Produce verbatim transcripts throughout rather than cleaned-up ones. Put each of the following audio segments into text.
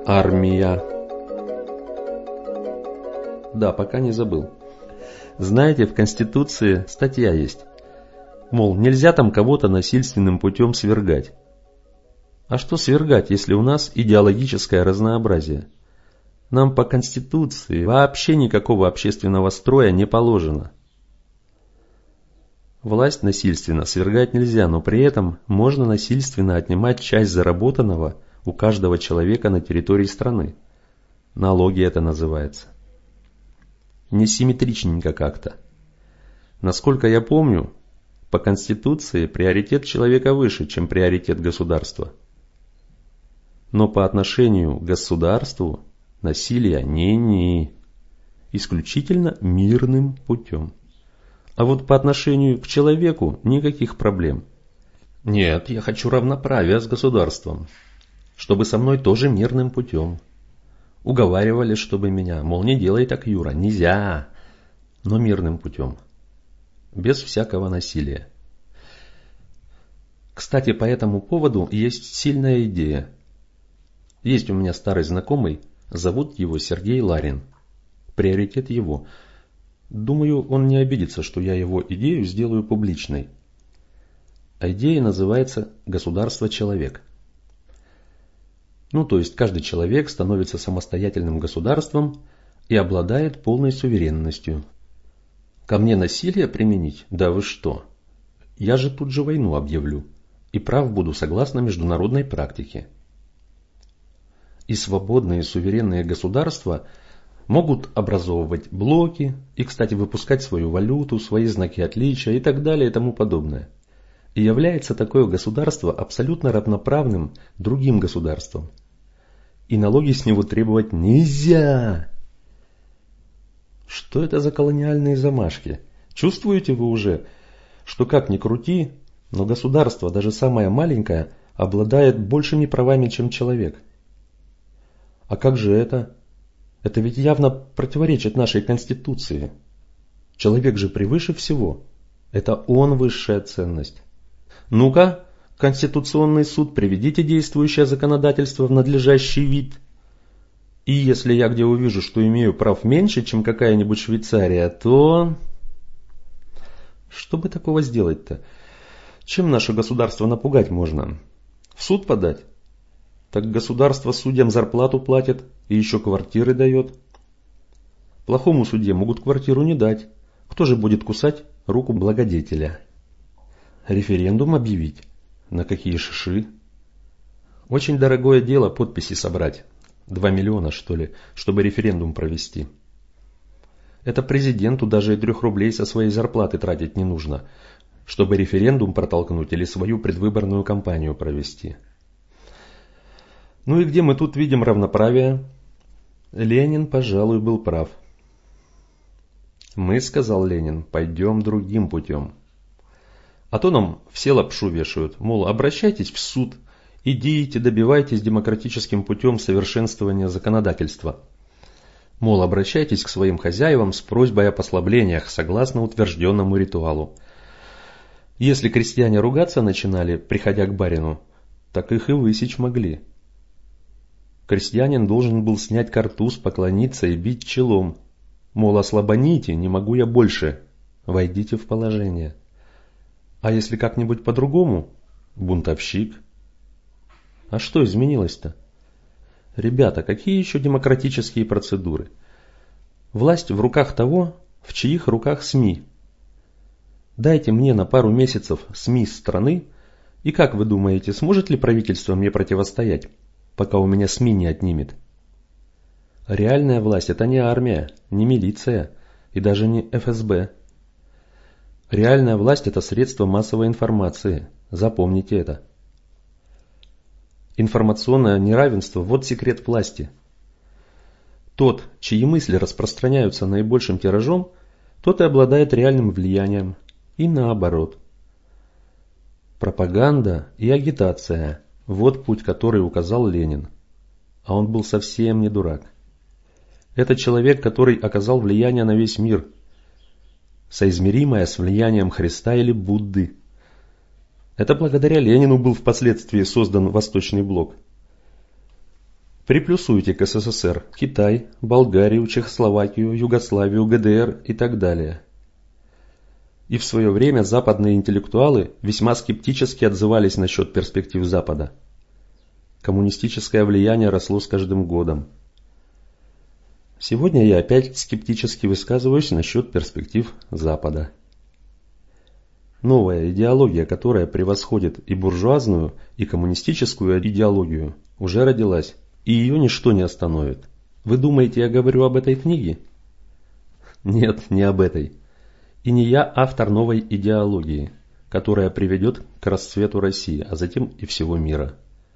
Армия. Да, пока не забыл. Знаете, в Конституции статья есть. Мол, нельзя там кого-то насильственным путем свергать. А что свергать, если у нас идеологическое разнообразие? Нам по Конституции вообще никакого общественного строя не положено. Власть насильственно свергать нельзя, но при этом можно насильственно отнимать часть заработанного у каждого человека на территории страны. Налоги это называется. Несимметричненько как-то. Насколько я помню, по Конституции приоритет человека выше, чем приоритет государства. Но по отношению к государству насилие не-не. Исключительно мирным путем. А вот по отношению к человеку никаких проблем. Нет, я хочу равноправия с государством. Чтобы со мной тоже мирным путем. Уговаривали, чтобы меня, мол, не делай так, Юра, нельзя. Но мирным путем. Без всякого насилия. Кстати, по этому поводу есть сильная идея. Есть у меня старый знакомый, зовут его Сергей Ларин. Приоритет его. Думаю, он не обидится, что я его идею сделаю публичной. А идея называется «Государство-человек». Ну, то есть каждый человек становится самостоятельным государством и обладает полной суверенностью. Ко мне насилие применить? Да вы что? Я же тут же войну объявлю. И прав буду согласно международной практике. И свободные суверенные государства могут образовывать блоки и, кстати, выпускать свою валюту, свои знаки отличия и так далее и тому подобное. И является такое государство абсолютно равноправным другим государствам. И налоги с него требовать нельзя. Что это за колониальные замашки? Чувствуете вы уже, что как ни крути, но государство, даже самое маленькое, обладает большими правами, чем человек? А как же это? Это ведь явно противоречит нашей Конституции. Человек же превыше всего. Это он высшая ценность. Ну-ка, Конституционный суд, приведите действующее законодательство в надлежащий вид. И если я где увижу, что имею прав меньше, чем какая-нибудь Швейцария, то... Что бы такого сделать-то? Чем наше государство напугать можно? В суд подать? Так государство судьям зарплату платит и еще квартиры дает. Плохому судье могут квартиру не дать. Кто же будет кусать руку благодетеля? Референдум объявить? На какие шиши? Очень дорогое дело подписи собрать. Два миллиона, что ли, чтобы референдум провести. Это президенту даже и трех рублей со своей зарплаты тратить не нужно, чтобы референдум протолкнуть или свою предвыборную кампанию провести. Ну и где мы тут видим равноправие? Ленин, пожалуй, был прав. Мы, сказал Ленин, пойдем другим путем. А то нам все лапшу вешают, мол, обращайтесь в суд, идите, добивайтесь демократическим путем совершенствования законодательства. Мол, обращайтесь к своим хозяевам с просьбой о послаблениях, согласно утвержденному ритуалу. Если крестьяне ругаться начинали, приходя к барину, так их и высечь могли. Крестьянин должен был снять картуз, поклониться и бить челом. Мол, ослабоните, не могу я больше, войдите в положение. А если как-нибудь по-другому? Бунтовщик. А что изменилось-то? Ребята, какие еще демократические процедуры? Власть в руках того, в чьих руках СМИ. Дайте мне на пару месяцев СМИ страны, и как вы думаете, сможет ли правительство мне противостоять, пока у меня СМИ не отнимет? Реальная власть – это не армия, не милиция и даже не эф эс бэ. Реальная власть – это средство массовой информации. Запомните это. Информационное неравенство – вот секрет власти. Тот, чьи мысли распространяются наибольшим тиражом, тот и обладает реальным влиянием. И наоборот. Пропаганда и агитация – вот путь, который указал Ленин. А он был совсем не дурак. Это человек, который оказал влияние на весь мир, соизмеримое с влиянием Христа или Будды. Это благодаря Ленину был впоследствии создан Восточный блок. Приплюсуйте к СССР Китай, Болгарию, Чехословакию, Югославию, ГДР и так далее. И в свое время западные интеллектуалы весьма скептически отзывались насчет перспектив Запада. Коммунистическое влияние росло с каждым годом. Сегодня я опять скептически высказываюсь насчет перспектив Запада. Новая идеология, которая превосходит и буржуазную, и коммунистическую идеологию, уже родилась, и ее ничто не остановит. Вы думаете, я говорю об этой книге? Нет, не об этой. И не я автор новой идеологии, которая приведет к расцвету России, а затем и всего мира.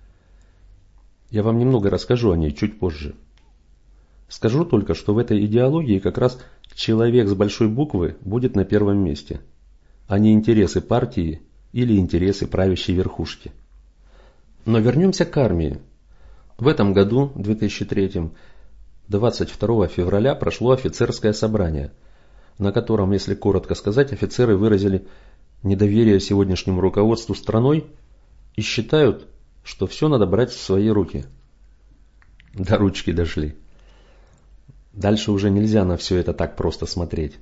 Я вам немного расскажу о ней чуть позже. Скажу только, что в этой идеологии как раз человек с большой буквы будет на первом месте, а не интересы партии или интересы правящей верхушки. Но вернемся к армии. В этом году, две тысячи третьем, двадцать второго февраля прошло офицерское собрание, на котором, если коротко сказать, офицеры выразили недоверие сегодняшнему руководству страной и считают, что все надо брать в свои руки. До ручки дошли. Дальше уже нельзя на все это так просто смотреть.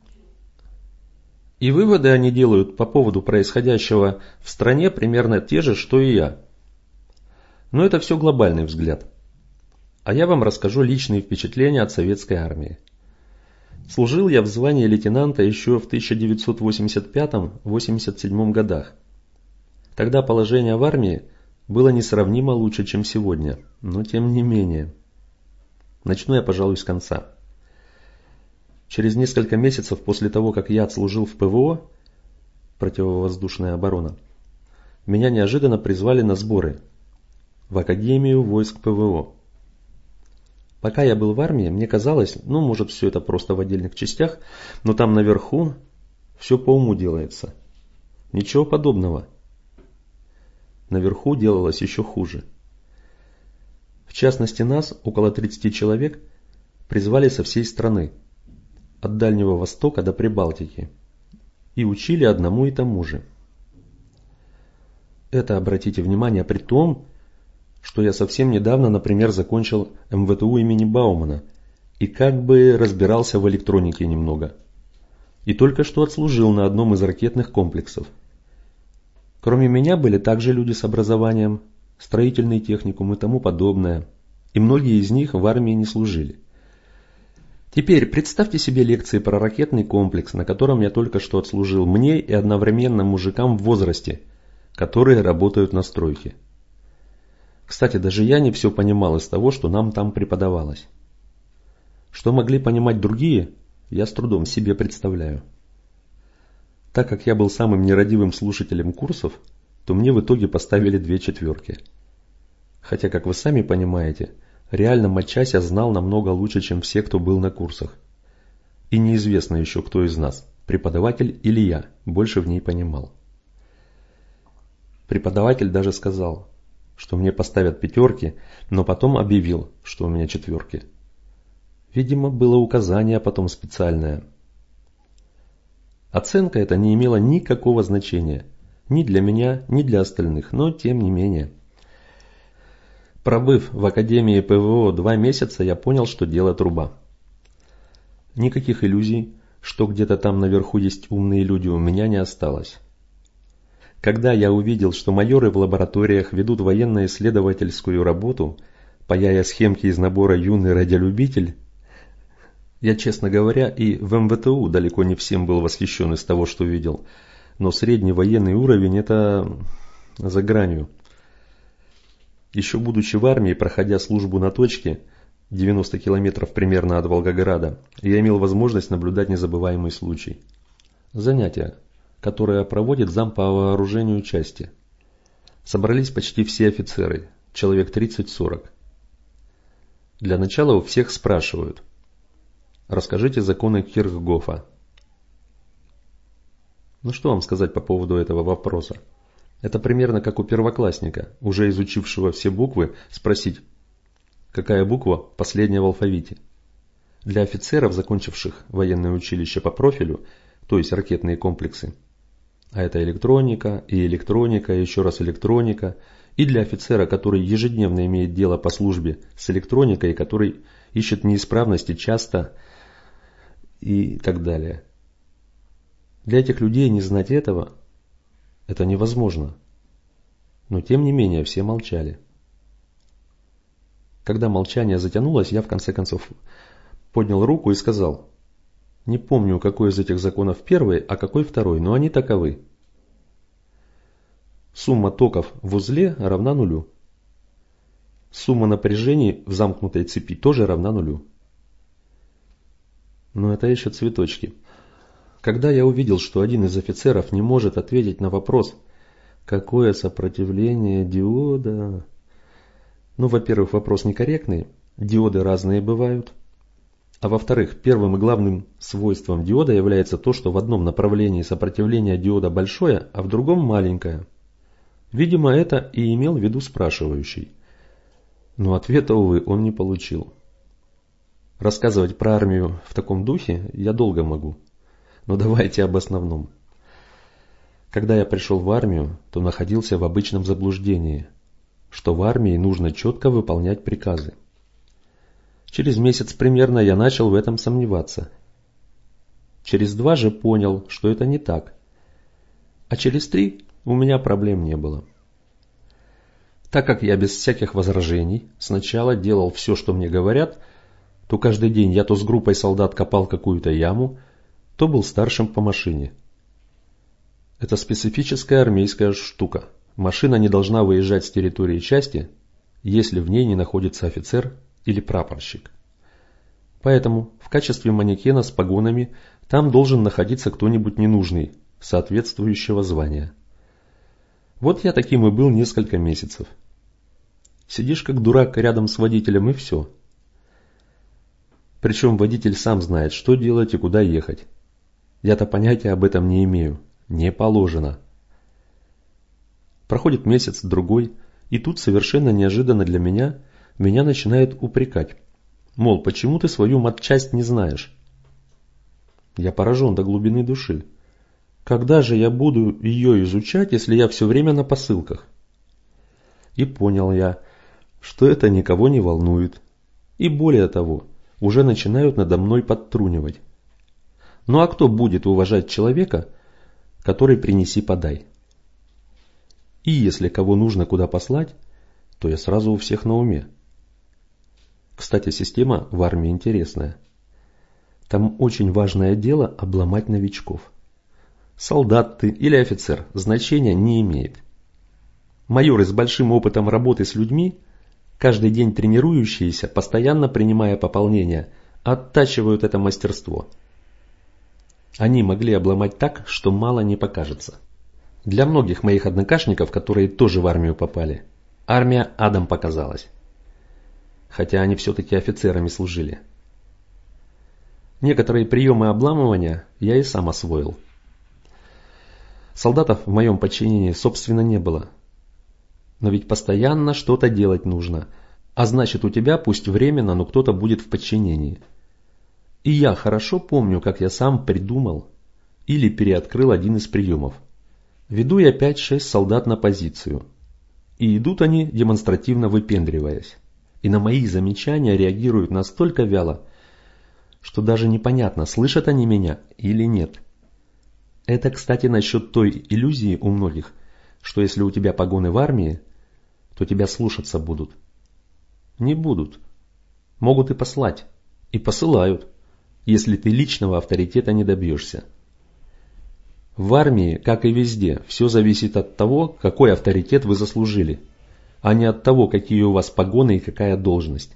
И выводы они делают по поводу происходящего в стране примерно те же, что и я. Но это все глобальный взгляд. А я вам расскажу личные впечатления от советской армии. Служил я в звании лейтенанта еще в тысяча девятьсот восемьдесят пятом — восемьдесят седьмом годах. Тогда положение в армии было несравнимо лучше, чем сегодня, но тем не менее. Начну я, пожалуй, с конца. Через несколько месяцев после того, как я отслужил в ПВО, противовоздушная оборона, меня неожиданно призвали на сборы в Академию войск ПВО. Пока я был в армии, мне казалось, ну, может, все это просто в отдельных частях, но там наверху все по уму делается. Ничего подобного. Наверху делалось еще хуже. В частности, нас, около тридцати человек, призвали со всей страны, от Дальнего Востока до Прибалтики, и учили одному и тому же. Это, обратите внимание, при том, что я совсем недавно, например, закончил эм вэ тэ у имени Баумана и как бы разбирался в электронике немного. И только что отслужил на одном из ракетных комплексов. Кроме меня были также люди с образованием, строительный техникум и тому подобное, и многие из них в армии не служили. Теперь представьте себе лекции про ракетный комплекс, на котором я только что отслужил, мне и одновременно мужикам в возрасте, которые работают на стройке. Кстати, даже я не все понимал из того, что нам там преподавалось. Что могли понимать другие, я с трудом себе представляю. Так как я был самым нерадивым слушателем курсов, то мне в итоге поставили две четверки. Хотя, как вы сами понимаете, реально матчасть я знал намного лучше, чем все, кто был на курсах. И неизвестно еще, кто из нас, преподаватель или я, больше в ней понимал. Преподаватель даже сказал, что мне поставят пятерки, но потом объявил, что у меня четверки. Видимо, было указание потом специальное. Оценка эта не имела никакого значения, ни для меня, ни для остальных, но тем не менее. Пробыв в Академии ПВО два месяца, я понял, что дело труба. Никаких иллюзий, что где-то там наверху есть умные люди, у меня не осталось. Когда я увидел, что майоры в лабораториях ведут военно-исследовательскую работу, паяя схемки из набора «Юный радиолюбитель», я, честно говоря, и в эм вэ тэ у далеко не всем был восхищен из того, что видел, но средний военный уровень – это за гранью. Еще будучи в армии, проходя службу на точке, девяносто километров примерно от Волгограда, я имел возможность наблюдать незабываемый случай. Занятия, которое проводит зам по вооружению части. Собрались почти все офицеры, человек тридцать-сорок. Для начала у всех спрашивают: расскажите законы Кирхгофа. Ну что вам сказать по поводу этого вопроса? Это примерно как у первоклассника, уже изучившего все буквы, спросить, какая буква последняя в алфавите. Для офицеров, закончивших военное училище по профилю, то есть ракетные комплексы, а это электроника, и электроника, и еще раз электроника, и для офицера, который ежедневно имеет дело по службе с электроникой, который ищет неисправности часто и так далее. Для этих людей не знать этого – это невозможно. Но тем не менее все молчали. Когда молчание затянулось, я в конце концов поднял руку и сказал: не помню, какой из этих законов первый, а какой второй, но они таковы. Сумма токов в узле равна нулю. Сумма напряжений в замкнутой цепи тоже равна нулю. Но это еще цветочки. Когда я увидел, что один из офицеров не может ответить на вопрос, какое сопротивление диода... Ну, во-первых, вопрос некорректный, диоды разные бывают. А во-вторых, первым и главным свойством диода является то, что в одном направлении сопротивление диода большое, а в другом маленькое. Видимо, это и имел в виду спрашивающий. Но ответа, увы, он не получил. Рассказывать про армию в таком духе я долго могу. Но давайте об основном. Когда я пришел в армию, то находился в обычном заблуждении, что в армии нужно четко выполнять приказы. Через месяц примерно я начал в этом сомневаться. Через два же понял, что это не так. А через три у меня проблем не было. Так как я без всяких возражений сначала делал все, что мне говорят, то каждый день я то с группой солдат копал какую-то яму, то был старшим по машине. Это специфическая армейская штука. Машина не должна выезжать с территории части, если в ней не находится офицер или прапорщик. Поэтому в качестве манекена с погонами там должен находиться кто-нибудь ненужный, соответствующего звания. Вот я таким и был несколько месяцев. Сидишь как дурак рядом с водителем и все. Причем водитель сам знает, что делать и куда ехать. Я-то понятия об этом не имею. Не положено. Проходит месяц, другой, и тут совершенно неожиданно для меня меня начинают упрекать. Мол, почему ты свою матчасть не знаешь? Я поражен до глубины души. Когда же я буду ее изучать, если я все время на посылках? И понял я, что это никого не волнует. И более того, уже начинают надо мной подтрунивать. Ну а кто будет уважать человека, который принеси-подай? И если кого нужно куда послать, то я сразу у всех на уме. Кстати, система в армии интересная. Там очень важное дело обломать новичков. Солдат ты или офицер значения не имеет. Майоры с большим опытом работы с людьми, каждый день тренирующиеся, постоянно принимая пополнения, оттачивают это мастерство. Они могли обломать так, что мало не покажется. Для многих моих однокашников, которые тоже в армию попали, армия адом показалась. Хотя они все-таки офицерами служили. Некоторые приемы обламывания я и сам освоил. Солдатов в моем подчинении собственно не было. Но ведь постоянно что-то делать нужно, а значит у тебя пусть временно, но кто-то будет в подчинении. И я хорошо помню, как я сам придумал или переоткрыл один из приемов. Веду я пять-шесть солдат на позицию. И идут они, демонстративно выпендриваясь. И на мои замечания реагируют настолько вяло, что даже непонятно, слышат они меня или нет. Это, кстати, насчет той иллюзии у многих, что если у тебя погоны в армии, то тебя слушаться будут. Не будут. Могут и послать. И посылают, если ты личного авторитета не добьешься. В армии, как и везде, все зависит от того, какой авторитет вы заслужили, а не от того, какие у вас погоны и какая должность.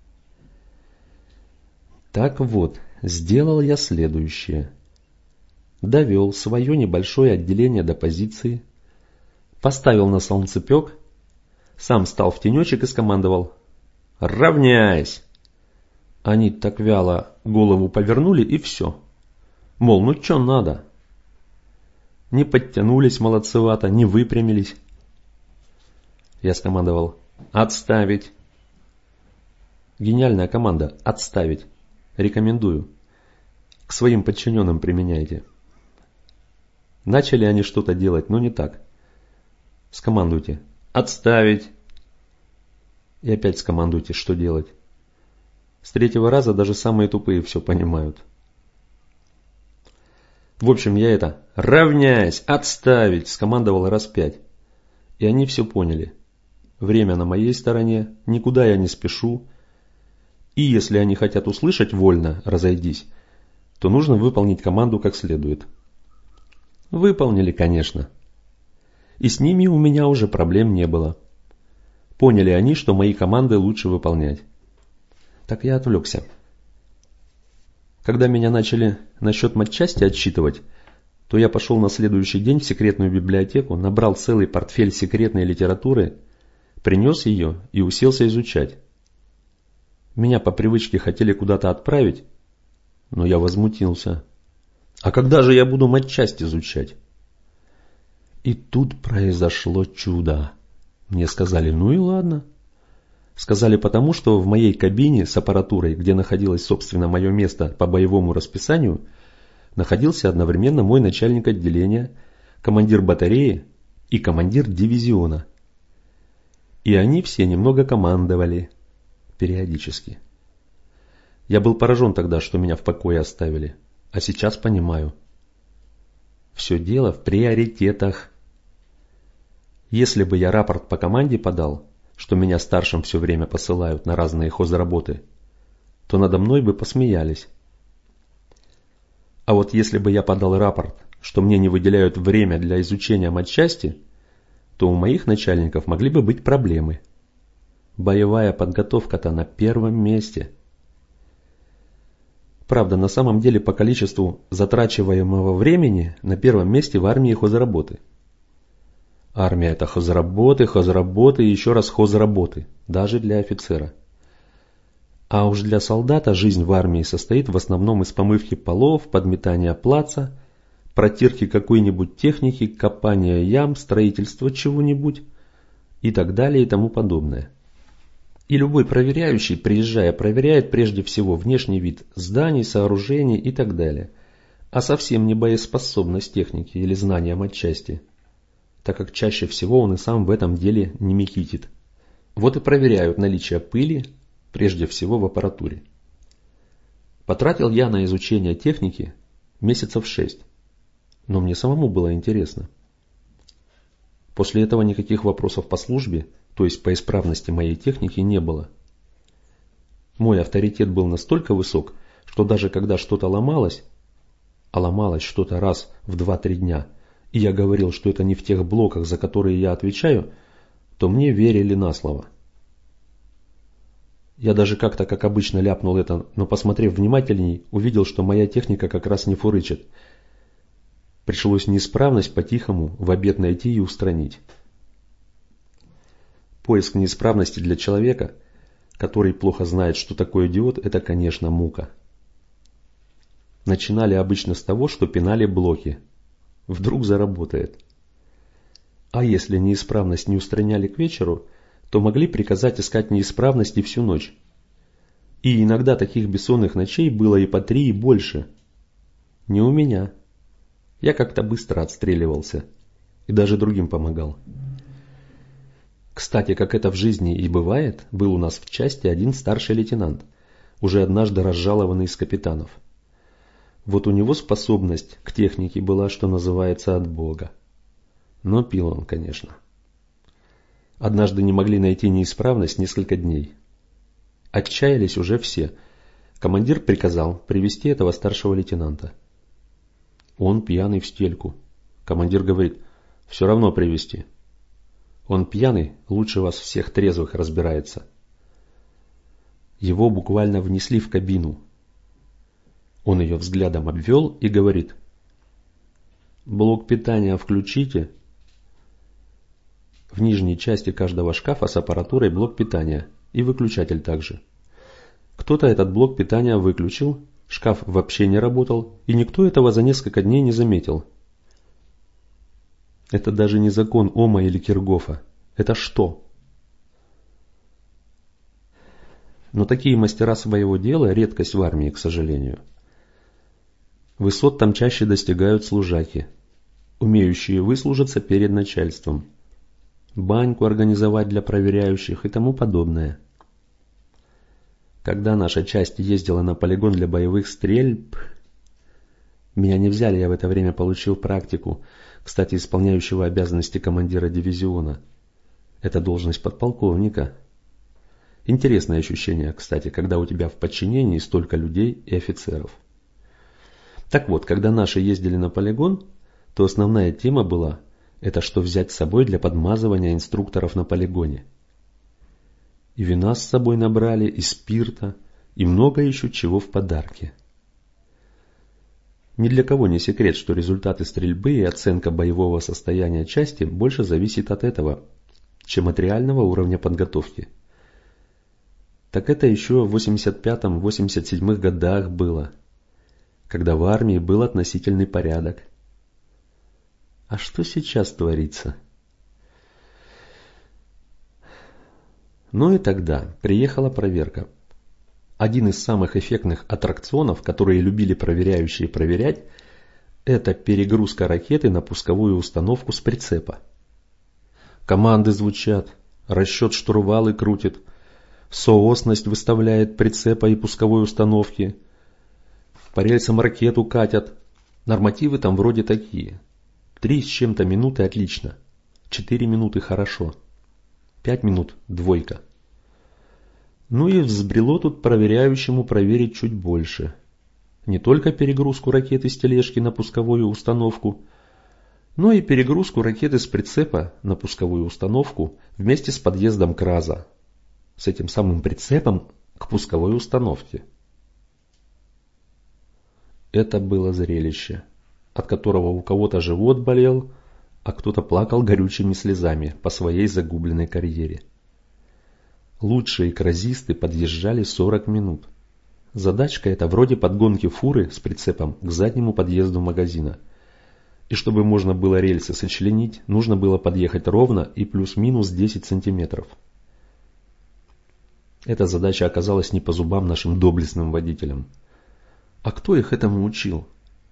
Так вот, сделал я следующее. Довел свое небольшое отделение до позиции, поставил на солнцепек, сам стал в тенечек и скомандовал: «Равняйсь!» Они так вяло голову повернули и все. Мол, ну что надо? Не подтянулись молодцевато, не выпрямились. Я скомандовал: «Отставить!» Гениальная команда «Отставить». Рекомендую. К своим подчиненным применяйте. Начали они что-то делать, но не так. Скомандуйте: Отставить. И опять скомандуйте, что делать. С третьего раза даже самые тупые все понимают. В общем, я это «равняйсь», «отставить» скомандовал раз пять. И они все поняли. Время на моей стороне, никуда я не спешу. И если они хотят услышать вольно «разойдись», то нужно выполнить команду как следует. Выполнили, конечно. И с ними у меня уже проблем не было. Поняли они, что мои команды лучше выполнять. Так я отвлекся. Когда меня начали насчет матчасти отчитывать, то я пошел на следующий день в секретную библиотеку, набрал целый портфель секретной литературы, принес ее и уселся изучать. Меня по привычке хотели куда-то отправить, но я возмутился. А когда же я буду матчасть изучать? И тут произошло чудо. Мне сказали, ну и ладно. Сказали потому, что в моей кабине с аппаратурой, где находилось, собственно, мое место по боевому расписанию, находился одновременно мой начальник отделения, командир батареи и командир дивизиона. И они все немного командовали, периодически. Я был поражен тогда, что меня в покое оставили, а сейчас понимаю. Все дело в приоритетах. Если бы я рапорт по команде подал, что меня старшим все время посылают на разные хозработы, то надо мной бы посмеялись. А вот если бы я подал рапорт, что мне не выделяют время для изучения матчасти, то у моих начальников могли бы быть проблемы. Боевая подготовка-то на первом месте. Правда, на самом деле по количеству затрачиваемого времени на первом месте в армии хозработы. Армия – это хозработы, хозработы и еще раз хозработы, даже для офицера. А уж для солдата жизнь в армии состоит в основном из помывки полов, подметания плаца, протирки какой-нибудь техники, копания ям, строительства чего-нибудь и так далее и тому подобное. И любой проверяющий, приезжая, проверяет прежде всего внешний вид зданий, сооружений и так далее, а совсем не боеспособность техники или знания матчасти, так как чаще всего он и сам в этом деле не мекитит. Вот и проверяют наличие пыли, прежде всего в аппаратуре. Потратил я на изучение техники месяцев шесть, но мне самому было интересно. После этого никаких вопросов по службе, то есть по исправности моей техники, не было. Мой авторитет был настолько высок, что даже когда что-то ломалось, а ломалось что-то раз в два-три дня, и я говорил, что это не в тех блоках, за которые я отвечаю, то мне верили на слово. Я даже как-то, как обычно, ляпнул это, но, посмотрев внимательней, увидел, что моя техника как раз не фурычит. Пришлось неисправность по-тихому в обед найти и устранить. Поиск неисправности для человека, который плохо знает, что такое диод, это, конечно, мука. Начинали обычно с того, что пинали блоки. Вдруг заработает. А если неисправность не устраняли к вечеру, то могли приказать искать неисправности всю ночь. И иногда таких бессонных ночей было и по три, и больше. Не у меня. Я как-то быстро отстреливался. И даже другим помогал. Кстати, как это в жизни и бывает, был у нас в части один старший лейтенант, уже однажды разжалованный из капитанов. Вот у него способность к технике была, что называется, от Бога. Но пил он, конечно. Однажды не могли найти неисправность несколько дней. Отчаялись уже все. Командир приказал привести этого старшего лейтенанта. Он пьяный в стельку. Командир говорит, все равно привести. Он пьяный, лучше вас всех трезвых разбирается. Его буквально внесли в кабину. Он ее взглядом обвел и говорит, блок питания включите. В нижней части каждого шкафа с аппаратурой блок питания и выключатель также. Кто-то этот блок питания выключил, шкаф вообще не работал, и никто этого за несколько дней не заметил. Это даже не закон Ома или Киргофа. Это что? Но такие мастера своего дела – редкость в армии, к сожалению. Высот там чаще достигают служаки, умеющие выслужиться перед начальством. баньку организовать для проверяющих и тому подобное. Когда наша часть ездила на полигон для боевых стрельб, меня не взяли, я в это время получил практику, кстати, исполняющего обязанности командира дивизиона. Это должность подполковника. Интересное ощущение, кстати, когда у тебя в подчинении столько людей и офицеров. Так вот, когда наши ездили на полигон, то основная тема была это что взять с собой для подмазывания инструкторов на полигоне. И вина с собой набрали, и спирта, и много еще чего в подарки. Ни для кого не секрет, что результаты стрельбы и оценка боевого состояния части больше зависит от этого, чем от реального уровня подготовки. Так это еще в восемьдесят пятом — восемьдесят седьмом годах было, когда в армии был относительный порядок. А что сейчас творится? Ну и тогда приехала проверка. Один из самых эффектных аттракционов, которые любили проверяющие проверять, это перегрузка ракеты на пусковую установку с прицепа. Команды звучат, расчет штурвалы крутит, соосность выставляет прицепа и пусковой установки, по рельсам ракету катят. Нормативы там вроде такие. Три с чем-то минуты отлично, четыре минуты хорошо, пять минут двойка. Ну и взбрело тут проверяющему проверить чуть больше. Не только перегрузку ракеты с тележки на пусковую установку, но и перегрузку ракеты с прицепа на пусковую установку вместе с подъездом КРАЗа, с этим самым прицепом к пусковой установке. Это было зрелище, от которого у кого-то живот болел, а кто-то плакал горючими слезами по своей загубленной карьере. Лучшие кразисты подъезжали сорок минут. Задачка эта вроде подгонки фуры с прицепом к заднему подъезду магазина. И чтобы можно было рельсы сочленить, нужно было подъехать ровно и плюс-минус десять сантиметров. Эта задача оказалась не по зубам нашим доблестным водителям. А кто их этому учил?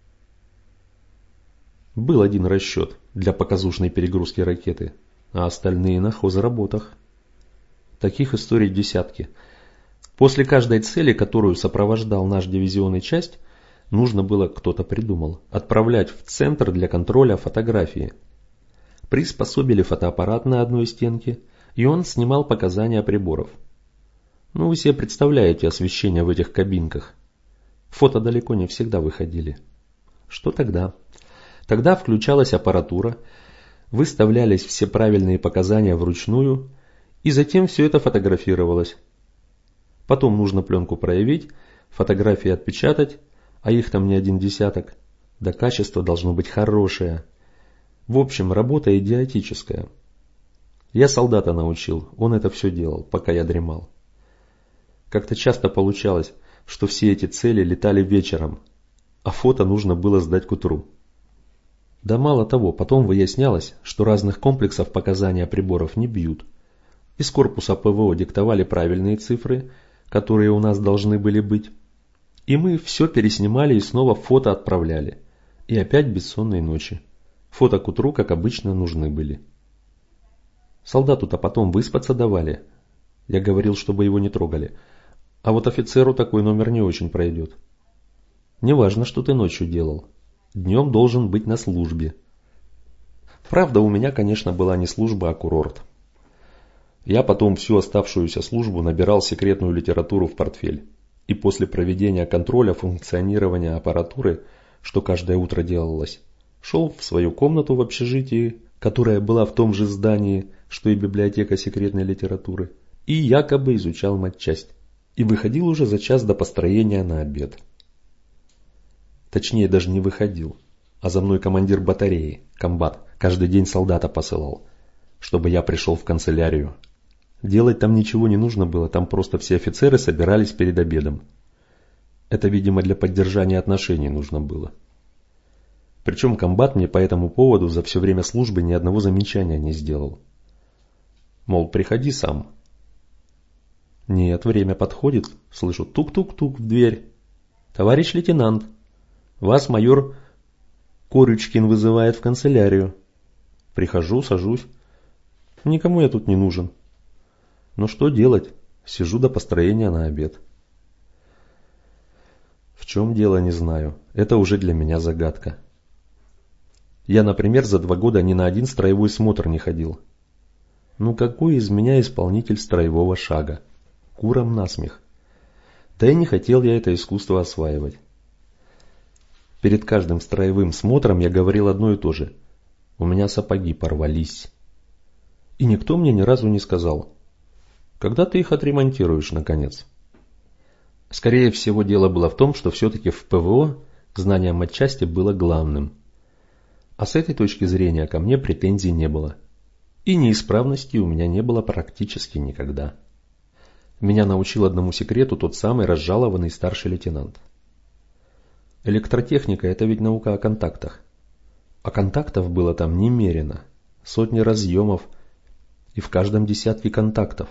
Был один расчет для показушной перегрузки ракеты, а остальные на хозработах. Таких историй десятки. После каждой цели, которую сопровождал наш дивизион и часть, нужно было, кто-то придумал, отправлять в центр для контроля фотографии. Приспособили фотоаппарат на одной стенке, и он снимал показания приборов. Ну, вы себе представляете освещение в этих кабинках. Фото далеко не всегда выходили. Что тогда? Тогда включалась аппаратура, выставлялись все правильные показания вручную, и затем все это фотографировалось. Потом нужно пленку проявить, фотографии отпечатать, а их там не один десяток, да качество должно быть хорошее. В общем, работа идиотическая. Я солдата научил, он это все делал, пока я дремал. Как-то часто получалось, что все эти цели летали вечером, а фото нужно было сдать к утру. Да мало того, потом выяснялось, что разных комплексов показания приборов не бьют. Из корпуса ПВО диктовали правильные цифры, которые у нас должны были быть. И мы все переснимали и снова фото отправляли. И опять бессонные ночи. Фото к утру, как обычно, нужны были. Солдату-то потом выспаться давали. Я говорил, чтобы его не трогали. А вот офицеру такой номер не очень пройдет. Неважно, что ты ночью делал. Днем должен быть на службе. Правда, у меня, конечно, была не служба, а курорт. Я потом всю оставшуюся службу набирал секретную литературу в портфель. И после проведения контроля функционирования аппаратуры, что каждое утро делалось, шел в свою комнату в общежитии, которая была в том же здании, что и библиотека секретной литературы, и якобы изучал матчасть. И выходил уже за час до построения на обед. Точнее, даже не выходил, а за мной командир батареи, комбат, каждый день солдата посылал, чтобы я пришел в канцелярию. Делать там ничего не нужно было, там просто все офицеры собирались перед обедом. Это, видимо, для поддержания отношений нужно было. Причем комбат мне по этому поводу за все время службы ни одного замечания не сделал. Мол, приходи сам. Нет, время подходит, слышу тук-тук-тук в дверь. Товарищ лейтенант, вас майор Корючкин вызывает в канцелярию. Прихожу, сажусь. Никому я тут не нужен. Но что делать? Сижу до построения на обед. В чем дело, не знаю. Это уже для меня загадка. Я, например, за два года ни на один строевой смотр не ходил. Ну какой из меня исполнитель строевого шага? Курам насмех. Да и не хотел я это искусство осваивать. Перед каждым строевым смотром я говорил одно и то же. У меня сапоги порвались. И никто мне ни разу не сказал: когда ты их отремонтируешь, наконец? Скорее всего, дело было в том, что все-таки в ПВО знание матчасти было главным. А с этой точки зрения ко мне претензий не было. И неисправностей у меня не было практически никогда. Меня научил одному секрету тот самый разжалованный старший лейтенант. Электротехника – это ведь наука о контактах. А контактов было там немерено. Сотни разъемов и в каждом десятке контактов.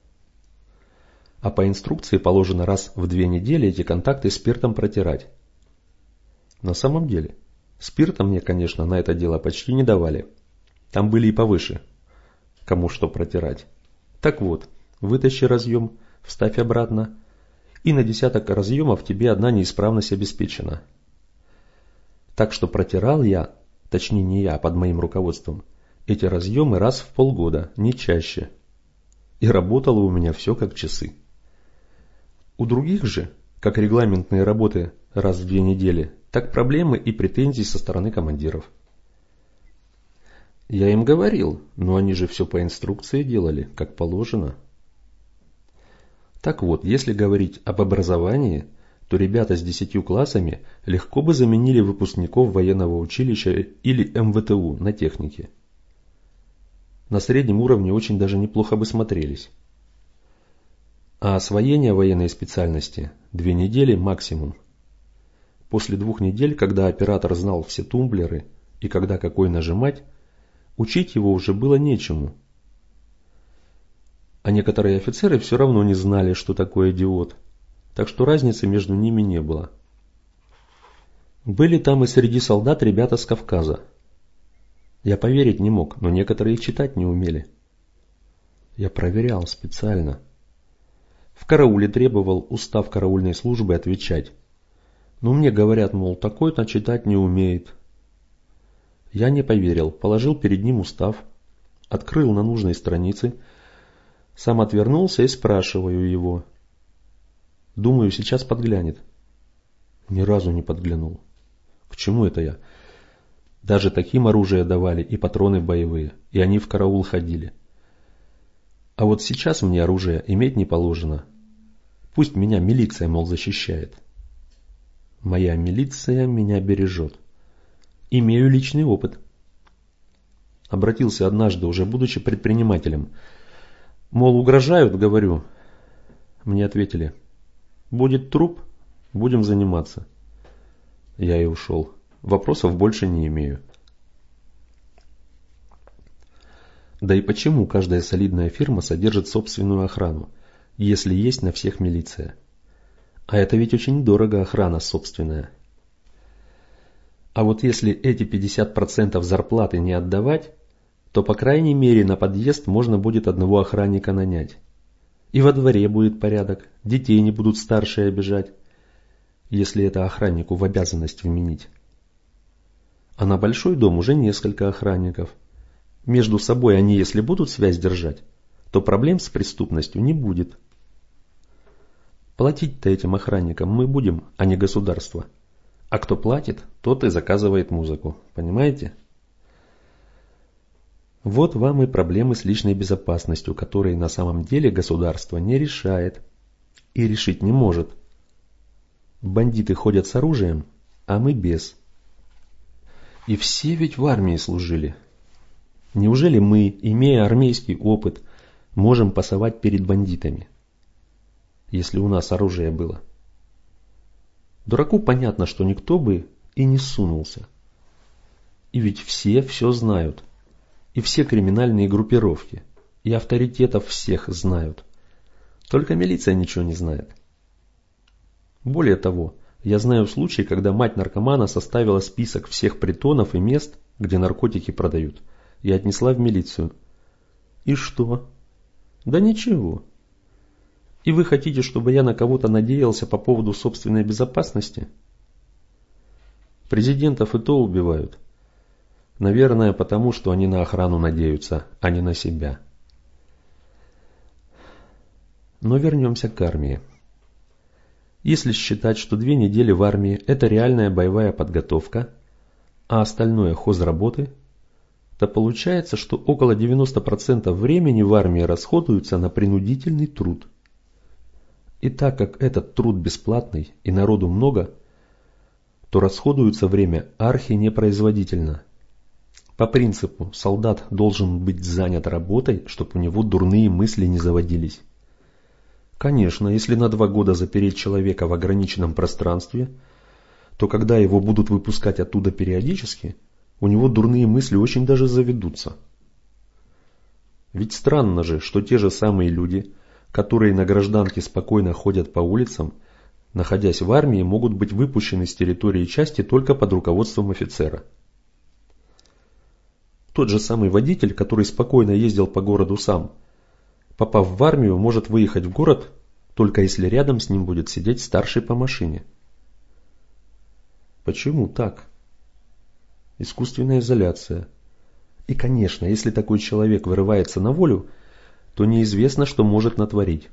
А по инструкции положено раз в две недели эти контакты спиртом протирать. На самом деле, спирта мне, конечно, на это дело почти не давали. Там были и повыше. Кому что протирать. Так вот, вытащи разъем, вставь обратно, и на десяток разъемов тебе одна неисправность обеспечена. Так что протирал я, точнее не я, под моим руководством, эти разъемы раз в полгода, не чаще. И работало у меня все как часы. У других же, как регламентные работы раз в две недели, так проблемы и претензии со стороны командиров. Я им говорил, но они же все по инструкции делали, как положено. Так вот, если говорить об образовании, то ребята с десятью классами легко бы заменили выпускников военного училища или эм вэ тэ у на технике. На среднем уровне очень даже неплохо бы смотрелись. А освоение военной специальности – две недели максимум. После двух недель, когда оператор знал все тумблеры и когда какой нажимать, учить его уже было нечему. А некоторые офицеры все равно не знали, что такое диод, так что разницы между ними не было. Были там и среди солдат ребята с Кавказа. Я поверить не мог, но некоторые читать не умели. Я проверял специально. В карауле требовал устав караульной службы отвечать. Но мне говорят, мол, такой-то читать не умеет. Я не поверил, положил перед ним устав, открыл на нужной странице, сам отвернулся и спрашиваю его. Думаю, сейчас подглянет. Ни разу не подглянул. К чему это я? Даже таким оружие давали и патроны боевые, и они в караул ходили. А вот сейчас мне оружие иметь не положено. Пусть меня милиция, мол, защищает. Моя милиция меня бережет. Имею личный опыт. Обратился однажды, уже будучи предпринимателем. Мол, угрожают, говорю. Мне ответили: будет труп, будем заниматься. Я и ушел. Вопросов больше не имею. Да и почему каждая солидная фирма содержит собственную охрану, если есть на всех милиция? А это ведь очень дорого, охрана собственная. А вот если эти пятьдесят процентов зарплаты не отдавать, то по крайней мере на подъезд можно будет одного охранника нанять. И во дворе будет порядок, детей не будут старшие обижать, если это охраннику в обязанность вменить. А на большой дом уже несколько охранников. Между собой они, если будут связь держать, то проблем с преступностью не будет. Платить-то этим охранникам мы будем, а не государство. А кто платит, тот и заказывает музыку. Понимаете? Вот вам и проблемы с личной безопасностью, которые на самом деле государство не решает и решить не может. Бандиты ходят с оружием, а мы без. И все ведь в армии служили. Неужели мы, имея армейский опыт, можем пасовать перед бандитами, если у нас оружие было? Дураку понятно, что никто бы и не сунулся. И ведь все все знают. И все криминальные группировки. И авторитетов всех знают. Только милиция ничего не знает. Более того, я знаю случай, когда мать наркомана составила список всех притонов и мест, где наркотики продают, и отнесла в милицию. И что? Да ничего. И вы хотите, чтобы я на кого-то надеялся по поводу собственной безопасности? Президентов и то убивают. Наверное, потому что они на охрану надеются, а не на себя. Но вернемся к армии. Если считать, что две недели в армии – это реальная боевая подготовка, а остальное – хозработы, то получается, что около девяноста процентов времени в армии расходуется на принудительный труд. И так как этот труд бесплатный и народу много, то расходуется время архи непроизводительно. По принципу, солдат должен быть занят работой, чтобы у него дурные мысли не заводились. Конечно, если на два года запереть человека в ограниченном пространстве, то когда его будут выпускать оттуда периодически, у него дурные мысли очень даже заведутся. Ведь странно же, что те же самые люди, которые на гражданке спокойно ходят по улицам, находясь в армии, могут быть выпущены с территории части только под руководством офицера. Тот же самый водитель, который спокойно ездил по городу сам, попав в армию, может выехать в город, только если рядом с ним будет сидеть старший по машине. Почему так? Искусственная изоляция. И, конечно, если такой человек вырывается на волю, то неизвестно, что может натворить.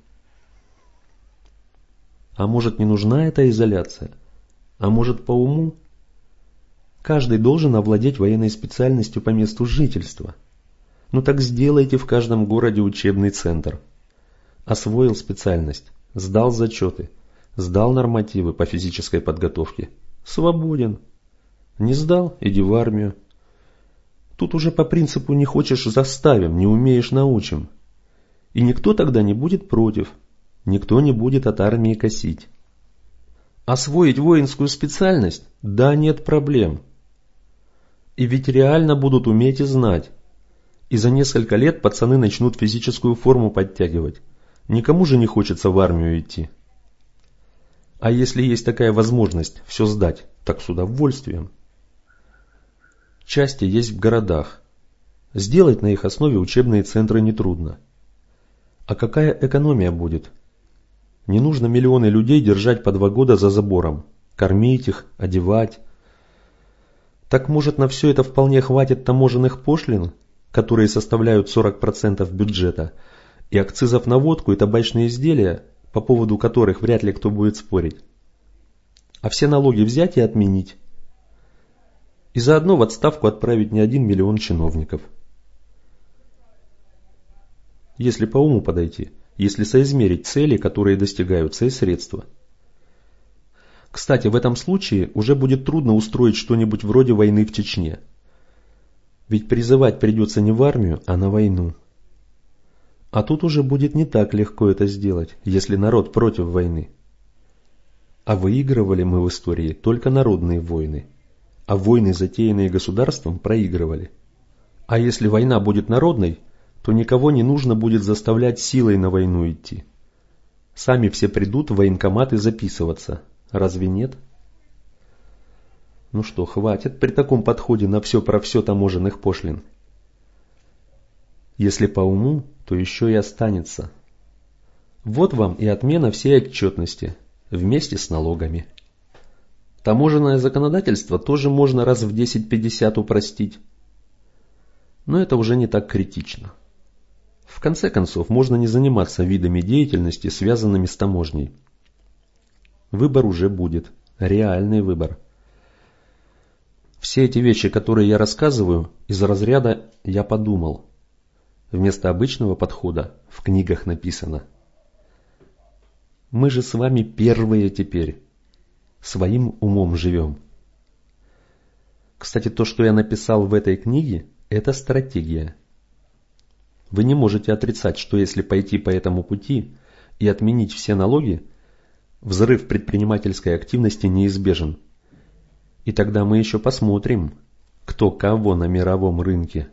А может, не нужна эта изоляция? А может, по уму? Каждый должен овладеть военной специальностью по месту жительства. Ну так сделайте в каждом городе учебный центр. Освоил специальность, сдал зачеты, сдал нормативы по физической подготовке. Свободен. Не сдал – иди в армию. Тут уже по принципу не хочешь – заставим, не умеешь – научим. И никто тогда не будет против, никто не будет от армии косить. Освоить воинскую специальность? Да, нет проблем. И ведь реально будут уметь и знать. И за несколько лет пацаны начнут физическую форму подтягивать. Никому же не хочется в армию идти. А если есть такая возможность все сдать, так с удовольствием. Части есть в городах. Сделать на их основе учебные центры нетрудно. А какая экономия будет? Не нужно миллионы людей держать по два года за забором, кормить их, одевать. Так может на все это вполне хватит таможенных пошлин, которые составляют сорок процентов бюджета, и акцизов на водку и табачные изделия, по поводу которых вряд ли кто будет спорить. А все налоги взять и отменить. И заодно в отставку отправить не один миллион чиновников. Если по уму подойти, если соизмерить цели, которые достигаются, и средства. Кстати, в этом случае уже будет трудно устроить что-нибудь вроде войны в Чечне. Ведь призывать придется не в армию, а на войну. А тут уже будет не так легко это сделать, если народ против войны. А выигрывали мы в истории только народные войны. А войны, затеянные государством, проигрывали. А если война будет народной, то никого не нужно будет заставлять силой на войну идти. Сами все придут в военкоматы записываться. Разве нет? Ну что, хватит при таком подходе на все про все таможенных пошлин. Если по уму, то еще и останется. Вот вам и отмена всей отчетности, вместе с налогами. Таможенное законодательство тоже можно раз в десять-пятьдесят упростить. Но это уже не так критично. В конце концов, можно не заниматься видами деятельности, связанными с таможней. Выбор уже будет. Реальный выбор. Все эти вещи, которые я рассказываю, из разряда «я подумал». Вместо обычного подхода в книгах написано. Мы же с вами первые теперь. Своим умом живем. Кстати, то, что я написал в этой книге, это стратегия. Вы не можете отрицать, что если пойти по этому пути и отменить все налоги, взрыв предпринимательской активности неизбежен. И тогда мы еще посмотрим, кто кого на мировом рынке.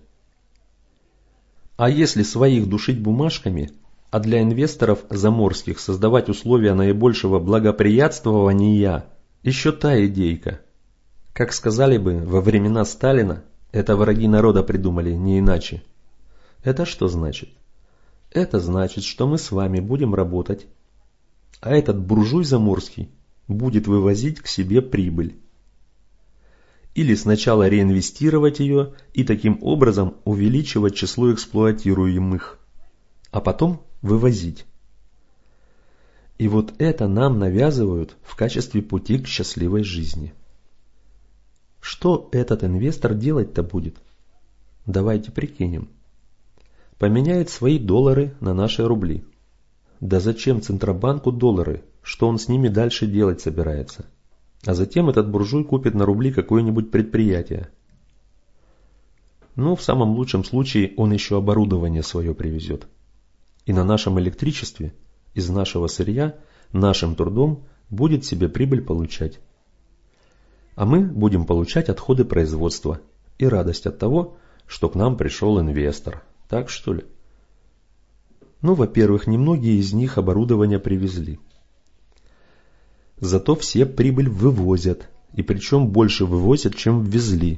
А если своих душить бумажками, а для инвесторов заморских создавать условия наибольшего благоприятствования, еще та идейка. Как сказали бы во времена Сталина, это враги народа придумали, не иначе. Это что значит? Это значит, что мы с вами будем работать, а этот буржуй заморский будет вывозить к себе прибыль. Или сначала реинвестировать ее и таким образом увеличивать число эксплуатируемых, а потом вывозить. И вот это нам навязывают в качестве пути к счастливой жизни. Что этот инвестор делать-то будет? Давайте прикинем. Поменяет свои доллары на наши рубли. Да зачем Центробанку доллары? Что он с ними дальше делать собирается? А затем этот буржуй купит на рубли какое-нибудь предприятие. Ну, в самом лучшем случае он еще оборудование свое привезет. И на нашем электричестве, из нашего сырья, нашим трудом будет себе прибыль получать. А мы будем получать отходы производства и радость от того, что к нам пришел инвестор. Так что ли? Ну, во-первых, немногие из них оборудование привезли. Зато все прибыль вывозят, и причем больше вывозят, чем ввезли.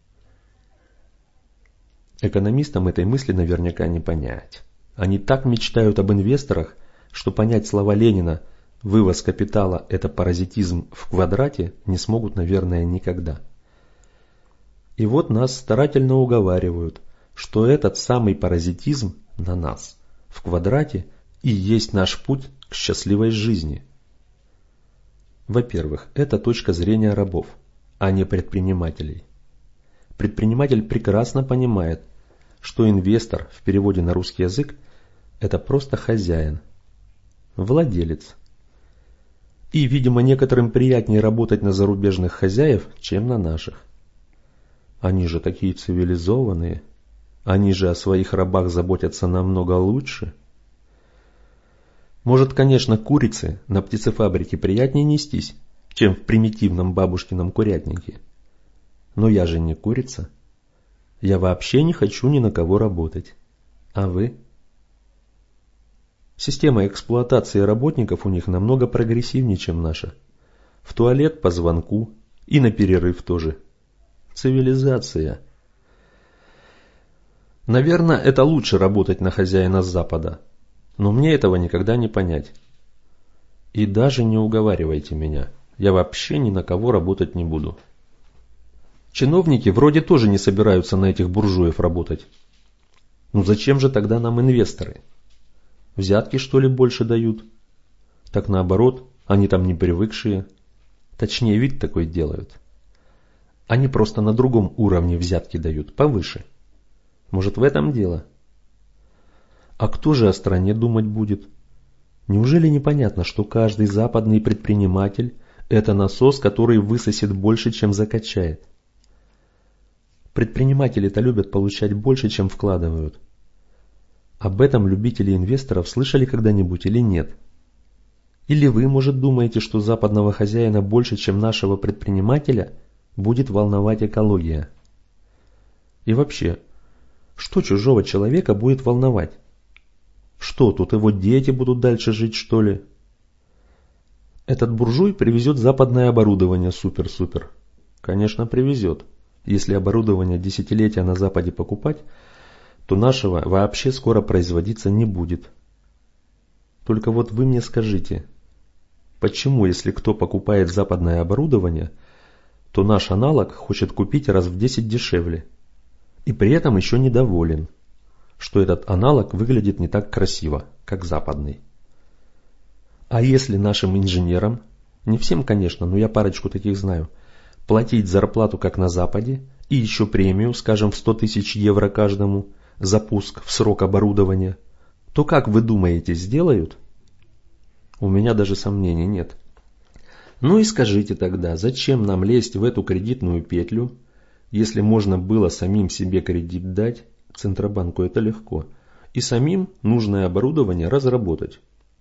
Экономистам этой мысли наверняка не понять. Они так мечтают об инвесторах, что понять слова Ленина «вывоз капитала – это паразитизм в квадрате» не смогут, наверное, никогда. И вот нас старательно уговаривают, что этот самый паразитизм на нас, в квадрате, и есть наш путь к счастливой жизни. Во-первых, это точка зрения рабов, а не предпринимателей. Предприниматель прекрасно понимает, что инвестор в переводе на русский язык – это просто хозяин, владелец. И, видимо, некоторым приятнее работать на зарубежных хозяев, чем на наших. Они же такие цивилизованные, они же о своих рабах заботятся намного лучше. Может, конечно, курице на птицефабрике приятнее нестись, чем в примитивном бабушкином курятнике. Но я же не курица. Я вообще не хочу ни на кого работать. А вы? Система эксплуатации работников у них намного прогрессивнее, чем наша. В туалет по звонку и на перерыв тоже. Цивилизация. Наверное, это лучше работать на хозяина с Запада. Но мне этого никогда не понять. И даже не уговаривайте меня. Я вообще ни на кого работать не буду. Чиновники вроде тоже не собираются на этих буржуев работать. Ну зачем же тогда нам инвесторы? Взятки, что ли, больше дают? Так наоборот, они там не привыкшие. Точнее, вид такой делают. Они просто на другом уровне взятки дают, повыше. Может, в этом дело? А кто же о стране думать будет? Неужели непонятно, что каждый западный предприниматель – это насос, который высосет больше, чем закачает? Предприниматели-то любят получать больше, чем вкладывают. Об этом любители инвесторов слышали когда-нибудь или нет? Или вы, может, думаете, что западного хозяина больше, чем нашего предпринимателя, будет волновать экология? И вообще, что чужого человека будет волновать? Что, тут его дети будут дальше жить, что ли? Этот буржуй привезет западное оборудование супер-супер. Конечно, привезет. Если оборудование десятилетия на Западе покупать, то нашего вообще скоро производиться не будет. Только вот вы мне скажите, почему, если кто покупает западное оборудование, то наш аналог хочет купить раз в десять дешевле, и при этом еще недоволен, что этот аналог выглядит не так красиво, как западный? А если нашим инженерам, не всем, конечно, но я парочку таких знаю, платить зарплату как на Западе и еще премию, скажем, в сто тысяч евро каждому за пуск в срок оборудования, то как вы думаете, сделают? У меня даже сомнений нет. Ну и скажите тогда, зачем нам лезть в эту кредитную петлю, если можно было самим себе кредит дать, Центробанку это легко, и самим нужное оборудование разработать?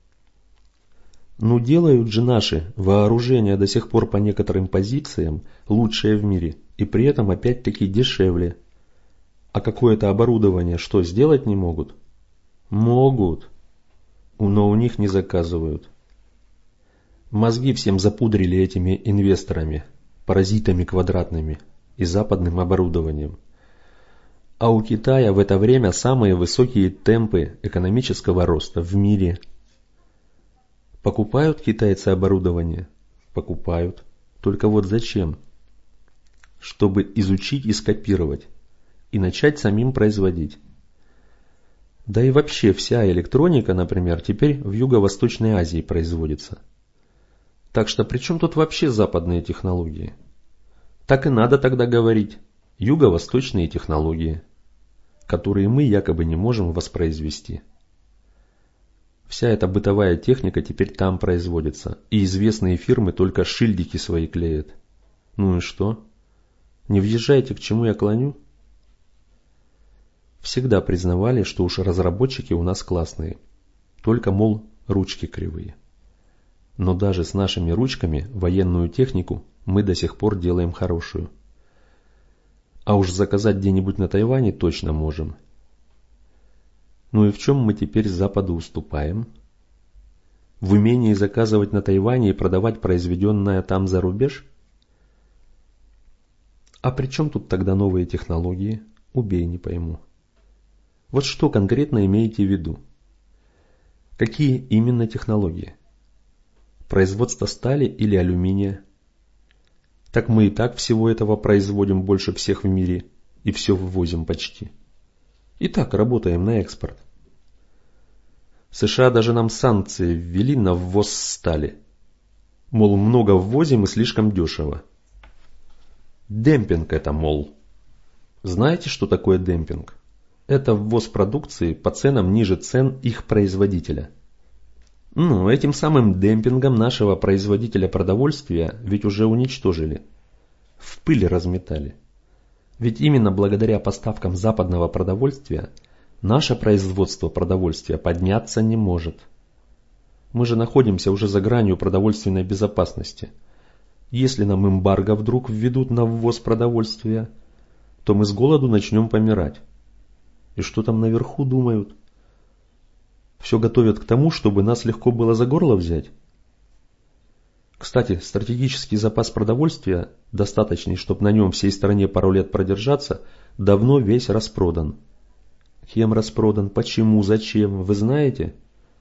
Ну делают же наши вооружения до сих пор по некоторым позициям лучшее в мире, и при этом опять-таки дешевле. А какое-то оборудование что, сделать не могут? Могут, но у них не заказывают. Мозги всем запудрили этими инвесторами, паразитами квадратными и западным оборудованием. А у Китая в это время самые высокие темпы экономического роста в мире. Покупают китайцы оборудование? Покупают. Только вот зачем? Чтобы изучить и скопировать. И начать самим производить. Да и вообще вся электроника, например, теперь в Юго-Восточной Азии производится. Так что при чем тут вообще западные технологии? Так и надо тогда говорить. Юго-восточные технологии, которые мы якобы не можем воспроизвести. Вся эта бытовая техника теперь там производится, и известные фирмы только шильдики свои клеят. Ну и что? Не въезжайте, к чему я клоню? Всегда признавали, что уж разработчики у нас классные, только, мол, ручки кривые. Но даже с нашими ручками военную технику мы до сих пор делаем хорошую. А уж заказать где-нибудь на Тайване точно можем. Ну и в чем мы теперь Западу уступаем? В умении заказывать на Тайване и продавать произведенное там за рубеж? А при чем тут тогда новые технологии? Убей, не пойму. Вот что конкретно имеете в виду? Какие именно технологии? Производство стали или алюминия? Так мы и так всего этого производим больше всех в мире и все ввозим почти. И так работаем на экспорт. США даже нам санкции ввели на ввоз стали. Мол, много ввозим и слишком дешево. Демпинг это, мол. Знаете, что такое демпинг? Это ввоз продукции по ценам ниже цен их производителя. Ну, этим самым демпингом нашего производителя продовольствия ведь уже уничтожили. В пыль разметали. Ведь именно благодаря поставкам западного продовольствия наше производство продовольствия подняться не может. Мы же находимся уже за гранью продовольственной безопасности. Если нам эмбарго вдруг введут на ввоз продовольствия, то мы с голоду начнем помирать. И что там наверху думают? Все готовят к тому, чтобы нас легко было за горло взять. Кстати, стратегический запас продовольствия, достаточный, чтобы на нем всей стране пару лет продержаться, давно весь распродан. Кем распродан, почему, зачем, вы знаете?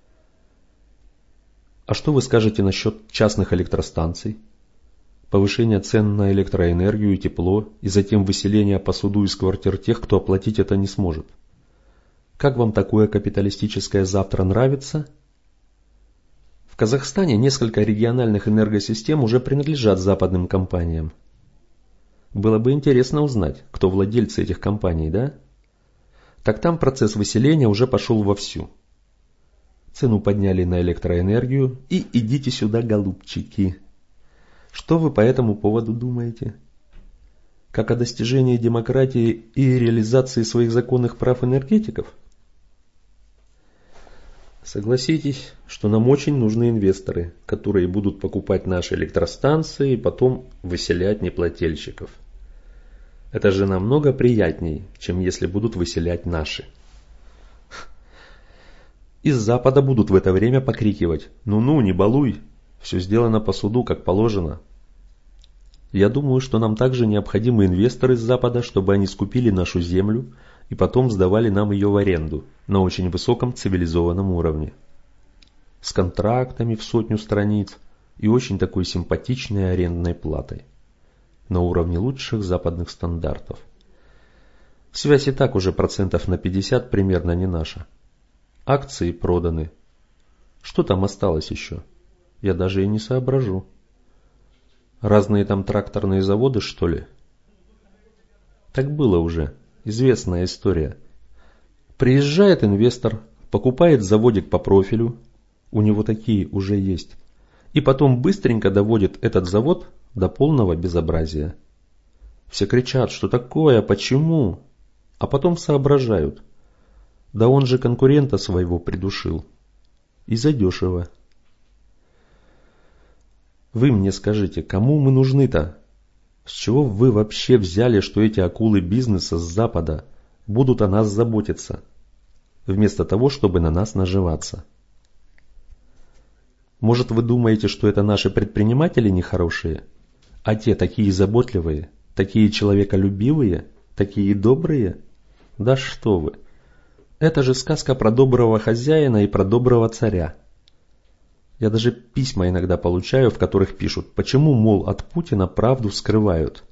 А что вы скажете насчет частных электростанций? Повышение цен на электроэнергию и тепло, и затем выселение по суду из квартир тех, кто оплатить это не сможет. Как вам такое капиталистическое завтра нравится? В Казахстане несколько региональных энергосистем уже принадлежат западным компаниям. Было бы интересно узнать, кто владельцы этих компаний, да? Так там процесс выселения уже пошел вовсю. Цену подняли на электроэнергию, и идите сюда, голубчики. Что вы по этому поводу думаете? Как о достижении демократии и реализации своих законных прав энергетиков? Согласитесь, что нам очень нужны инвесторы, которые будут покупать наши электростанции и потом выселять неплательщиков. Это же намного приятней, чем если будут выселять наши. Из Запада будут в это время покрикивать: «Ну-ну, не балуй, все сделано по суду, как положено». Я думаю, что нам также необходимы инвесторы с Запада, чтобы они скупили нашу землю и потом сдавали нам ее в аренду на очень высоком цивилизованном уровне. С контрактами в сотню страниц и очень такой симпатичной арендной платой. На уровне лучших западных стандартов. Связь и так уже процентов на пятьдесят примерно не наша. Акции проданы. Что там осталось еще? Я даже и не соображу. Разные там тракторные заводы, что ли? Так было уже. Известная история. Приезжает инвестор, покупает заводик по профилю, у него такие уже есть, и потом быстренько доводит этот завод до полного безобразия. Все кричат, что такое, почему? А потом соображают. Да он же конкурента своего придушил. И задешево. Вы мне скажите, кому мы нужны-то? С чего вы вообще взяли, что эти акулы бизнеса с Запада будут о нас заботиться, вместо того, чтобы на нас наживаться? Может, вы думаете, что это наши предприниматели нехорошие, а те такие заботливые, такие человеколюбивые, такие добрые? Да что вы! Это же сказка про доброго хозяина и про доброго царя. Я даже письма иногда получаю, в которых пишут, почему, мол, от Путина правду скрывают.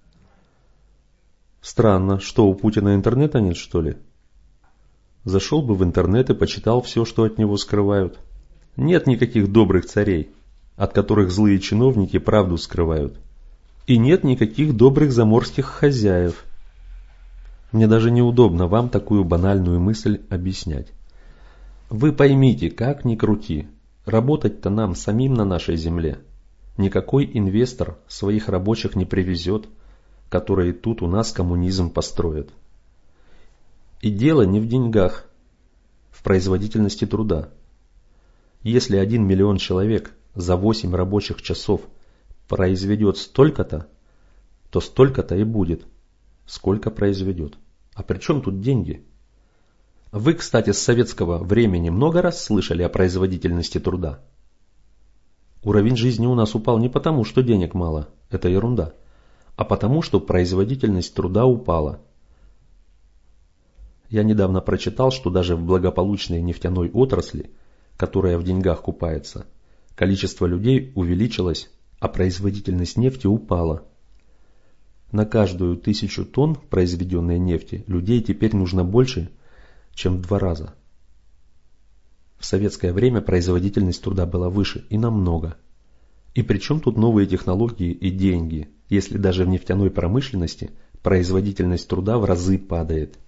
Странно, что у Путина интернета нет, что ли? Зашел бы в интернет и почитал все, что от него скрывают. Нет никаких добрых царей, от которых злые чиновники правду скрывают. И нет никаких добрых заморских хозяев. Мне даже неудобно вам такую банальную мысль объяснять. Вы поймите, как ни крути, работать-то нам самим на нашей земле. Никакой инвестор своих рабочих не привезет, которые тут у нас коммунизм построят. И дело не в деньгах, в производительности труда. Если один миллион человек за восемь рабочих часов произведет столько-то, то столько-то и будет, сколько произведет. А при чем тут деньги? Вы, кстати, с советского времени много раз слышали о производительности труда? Уровень жизни у нас упал не потому, что денег мало, это ерунда, а потому, что производительность труда упала. Я недавно прочитал, что даже в благополучной нефтяной отрасли, которая в деньгах купается, количество людей увеличилось, а производительность нефти упала. На каждую тысячу тонн произведенной нефти людей теперь нужно больше, чем в два раза. В советское время производительность труда была выше и намного. И при чем тут новые технологии и деньги, если даже в нефтяной промышленности производительность труда в разы падает?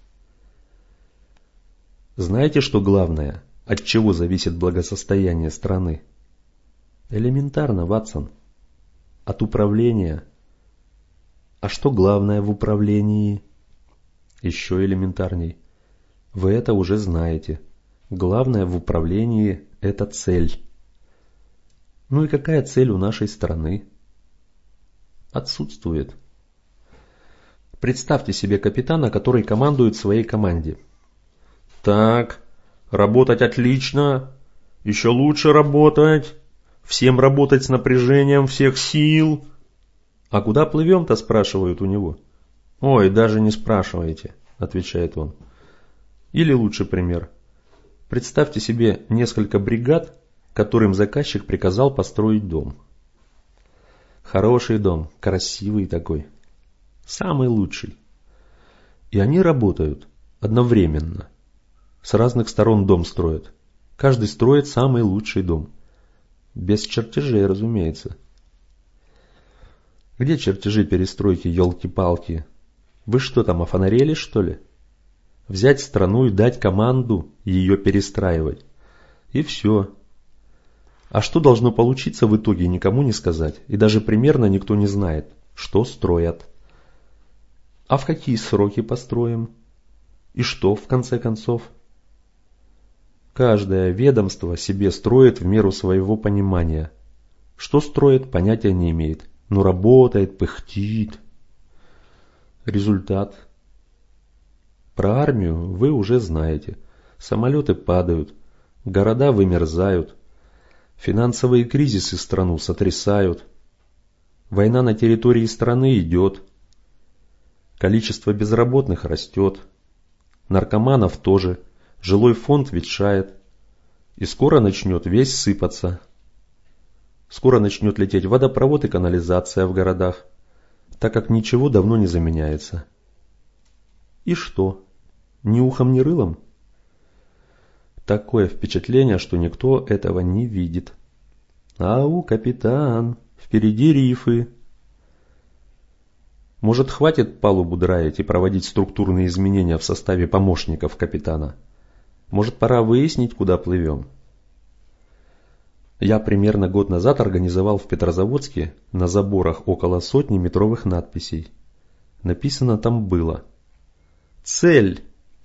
Знаете, что главное, от чего зависит благосостояние страны? Элементарно, Ватсон. От управления. А что главное в управлении? Еще элементарней. Вы это уже знаете. Главное в управлении – это цель. Ну и какая цель у нашей страны? Отсутствует. Представьте себе капитана, который командует своей команде. Так, работать отлично, еще лучше работать, всем работать с напряжением всех сил. А куда плывем-то, спрашивают у него. Ой, даже не спрашивайте, отвечает он. Или лучший пример. Представьте себе несколько бригад, которым заказчик приказал построить дом. Хороший дом, красивый такой, самый лучший. И они работают одновременно. С разных сторон дом строят. Каждый строит самый лучший дом. Без чертежей, разумеется. Где чертежи перестройки, елки-палки? Вы что там, офонарели, что ли? Взять страну и дать команду ее перестраивать. И все. А что должно получиться в итоге, никому не сказать. И даже примерно никто не знает, что строят. А в какие сроки построим? И что, в конце концов? Каждое ведомство себе строит в меру своего понимания. Что строит, понятия не имеет. Но работает, пыхтит. Результат. Про армию вы уже знаете. Самолеты падают, города вымерзают, финансовые кризисы страну сотрясают. Война на территории страны идет. Количество безработных растет. Наркоманов тоже. Жилой фонд ветшает. И скоро начнет весь сыпаться. Скоро начнет лететь водопровод и канализация в городах, так как ничего давно не заменяется. И что? Ни ухом, ни рылом? Такое впечатление, что никто этого не видит. Ау, капитан, впереди рифы. Может, хватит палубу драить и проводить структурные изменения в составе помощников капитана? Может, пора выяснить, куда плывем? Я примерно год назад организовал в Петрозаводске на заборах около сотни метровых надписей. Написано там было: «Цель».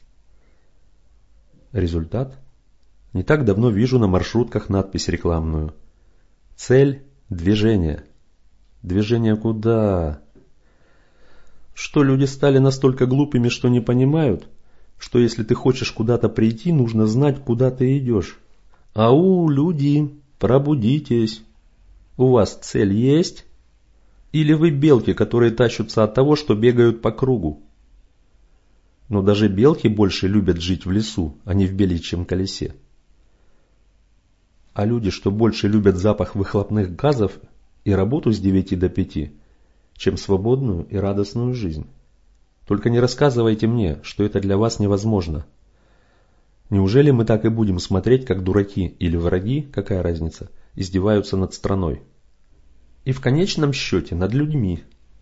Результат? Не так давно вижу на маршрутках надпись рекламную. Цель – движение. Движение куда? Что, люди стали настолько глупыми, что не понимают, что если ты хочешь куда-то прийти, нужно знать, куда ты идешь? Ау, люди, пробудитесь. У вас цель есть? Или вы белки, которые тащатся от того, что бегают по кругу? Но даже белки больше любят жить в лесу, а не в беличьем колесе. А люди, что больше любят запах выхлопных газов и работу с девяти до пяти, чем свободную и радостную жизнь. Только не рассказывайте мне, что это для вас невозможно. Неужели мы так и будем смотреть, как дураки или враги, какая разница, издеваются над страной? И в конечном счете над людьми.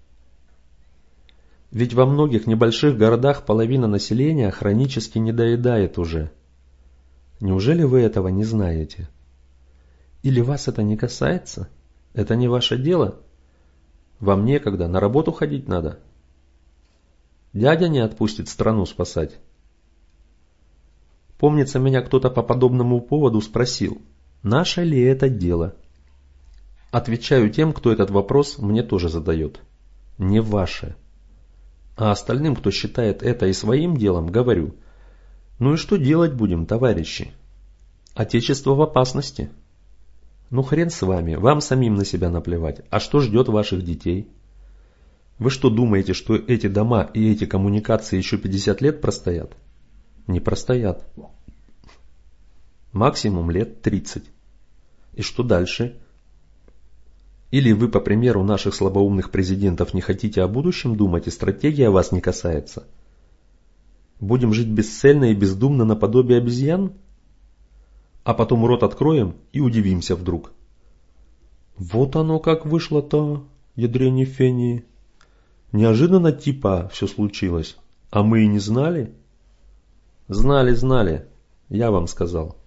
Ведь во многих небольших городах половина населения хронически недоедает уже. Неужели вы этого не знаете? Или вас это не касается? Это не ваше дело? Вам некогда, на работу ходить надо? Дядя не отпустит страну спасать. Помнится, меня кто-то по подобному поводу спросил, наше ли это дело? Отвечаю тем, кто этот вопрос мне тоже задает. Не ваше. А остальным, кто считает это и своим делом, говорю, ну и что делать будем, товарищи? Отечество в опасности. Ну хрен с вами, вам самим на себя наплевать. А что ждет ваших детей? Вы что думаете, что эти дома и эти коммуникации еще пятьдесят лет простоят? Не простоят. Максимум лет тридцать. И что дальше? Или вы, по примеру наших слабоумных президентов, не хотите о будущем думать и стратегия вас не касается? Будем жить бесцельно и бездумно наподобие обезьян? А потом рот откроем и удивимся вдруг. Вот оно как вышло-то, ядрени фени. Неожиданно типа все случилось, а мы и не знали? Знали, знали, я вам сказал.